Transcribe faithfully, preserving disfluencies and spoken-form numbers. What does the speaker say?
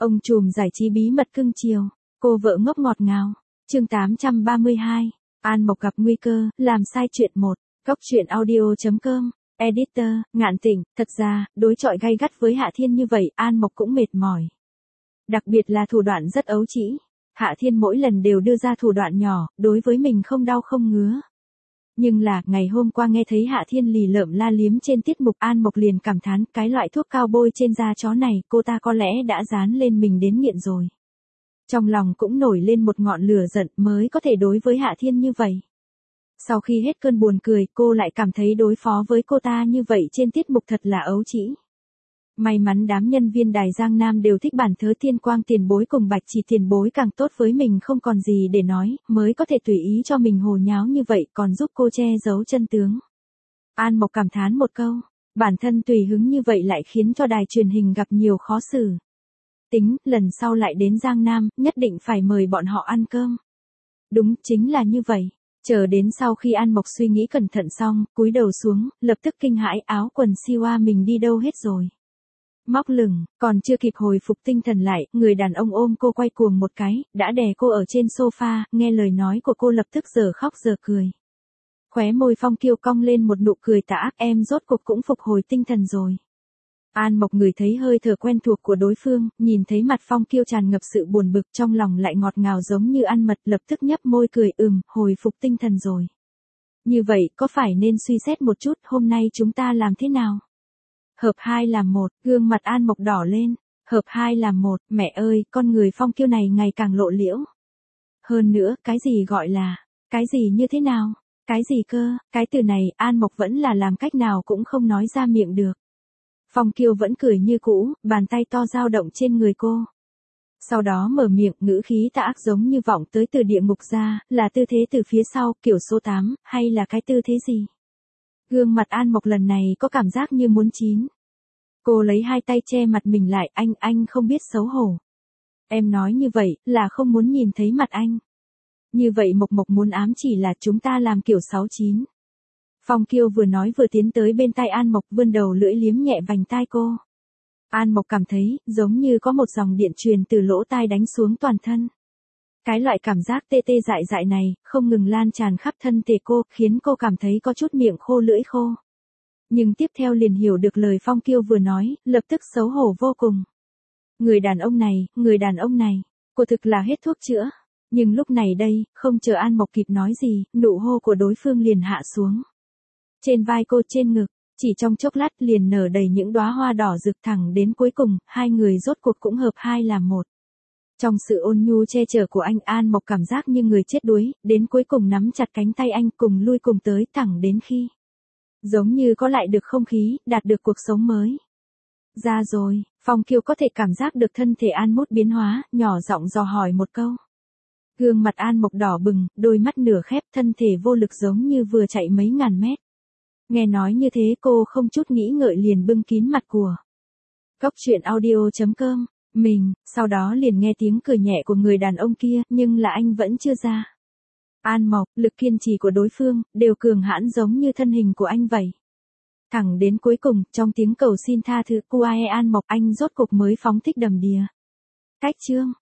Ông trùm giải trí bí mật cưng chiều, cô vợ ngốc ngọt ngào. Chương tám trăm ba mươi hai, An Mộc gặp nguy cơ, làm sai chuyện một. Góc truyện audio chấm com, Editor, Ngạn Tịnh, thật ra, đối chọi gay gắt với Hạ Thiên như vậy, An Mộc cũng mệt mỏi. Đặc biệt là thủ đoạn rất ấu trĩ. Hạ Thiên mỗi lần đều đưa ra thủ đoạn nhỏ, đối với mình không đau không ngứa. Nhưng là, ngày hôm qua nghe thấy Hạ Thiên lì lợm la liếm trên tiết mục, An Mộc liền cảm thán, cái loại thuốc cao bôi trên da chó này, cô ta có lẽ đã dán lên mình đến nghiện rồi. Trong lòng cũng nổi lên một ngọn lửa giận mới có thể đối với Hạ Thiên như vậy. Sau khi hết cơn buồn cười, cô lại cảm thấy đối phó với cô ta như vậy trên tiết mục thật là ấu trĩ. May mắn đám nhân viên đài Giang Nam đều thích bản thớ Thiên Quang tiền bối cùng Bạch Chỉ tiền bối càng tốt với mình không còn gì để nói, mới có thể tùy ý cho mình hồ nháo như vậy còn giúp cô che giấu chân tướng. An Mộc cảm thán một câu, bản thân tùy hứng như vậy lại khiến cho đài truyền hình gặp nhiều khó xử. Tính, lần sau lại đến Giang Nam, nhất định phải mời bọn họ ăn cơm. Đúng, chính là như vậy. Chờ đến sau khi An Mộc suy nghĩ cẩn thận xong, cúi đầu xuống, lập tức kinh hãi áo quần siwa mình đi đâu hết rồi. Móc lửng, còn chưa kịp hồi phục tinh thần lại, người đàn ông ôm cô quay cuồng một cái, đã đè cô ở trên sofa, nghe lời nói của cô lập tức giờ khóc giờ cười. Khóe môi Phong Kiêu cong lên một nụ cười tà ác, em rốt cuộc cũng phục hồi tinh thần rồi. An Mộc ngửi thấy hơi thở quen thuộc của đối phương, nhìn thấy mặt Phong Kiêu tràn ngập sự buồn bực, trong lòng lại ngọt ngào giống như ăn mật, lập tức nhấp môi cười ừm, hồi phục tinh thần rồi. Như vậy, có phải nên suy xét một chút, hôm nay chúng ta làm thế nào? Hợp hai làm một, gương mặt An Mộc đỏ lên, hợp hai làm một, mẹ ơi, con người Phong Kiêu này ngày càng lộ liễu. Hơn nữa, cái gì gọi là, cái gì như thế nào, cái gì cơ, cái từ này, An Mộc vẫn là làm cách nào cũng không nói ra miệng được. Phong Kiêu vẫn cười như cũ, bàn tay to dao động trên người cô. Sau đó mở miệng, ngữ khí tà ác giống như vọng tới từ địa ngục ra, là tư thế từ phía sau, kiểu số tám, hay là cái tư thế gì? Gương mặt An Mộc lần này có cảm giác như muốn chín. Cô lấy hai tay che mặt mình lại, anh, anh không biết xấu hổ. Em nói như vậy, là không muốn nhìn thấy mặt anh. Như vậy Mộc Mộc muốn ám chỉ là chúng ta làm kiểu sáu chín. Phong Kiêu vừa nói vừa tiến tới bên tai An Mộc, vươn đầu lưỡi liếm nhẹ vành tai cô. An Mộc cảm thấy, giống như có một dòng điện truyền từ lỗ tai đánh xuống toàn thân. Cái loại cảm giác tê tê dại dại này, không ngừng lan tràn khắp thân thể cô, khiến cô cảm thấy có chút miệng khô lưỡi khô. Nhưng tiếp theo liền hiểu được lời Phong Kiêu vừa nói, lập tức xấu hổ vô cùng. Người đàn ông này, người đàn ông này, cô thực là hết thuốc chữa. Nhưng lúc này đây, không chờ An Mộc kịp nói gì, nụ hôn của đối phương liền hạ xuống. Trên vai cô, trên ngực, chỉ trong chốc lát liền nở đầy những đóa hoa đỏ rực, thẳng đến cuối cùng, hai người rốt cuộc cũng hợp hai làm một. Trong sự ôn nhu che chở của anh, An Mộc cảm giác như người chết đuối, đến cuối cùng nắm chặt cánh tay anh cùng lui cùng tới, thẳng đến khi giống như có lại được không khí, đạt được cuộc sống mới. Ra rồi, Phong Kiêu có thể cảm giác được thân thể An Mốt biến hóa, nhỏ giọng dò hỏi một câu. Gương mặt An Mộc đỏ bừng, đôi mắt nửa khép, thân thể vô lực giống như vừa chạy mấy ngàn mét. Nghe nói như thế cô không chút nghĩ ngợi liền bưng kín mặt của. Góc truyện audio chấm com, mình, sau đó liền nghe tiếng cười nhẹ của người đàn ông kia, nhưng là anh vẫn chưa ra. An Mộc, lực kiên trì của đối phương, đều cường hãn giống như thân hình của anh vậy. Thẳng đến cuối cùng, trong tiếng cầu xin tha thứ của An Mộc, anh rốt cục mới phóng thích đầm đìa. Cách chương.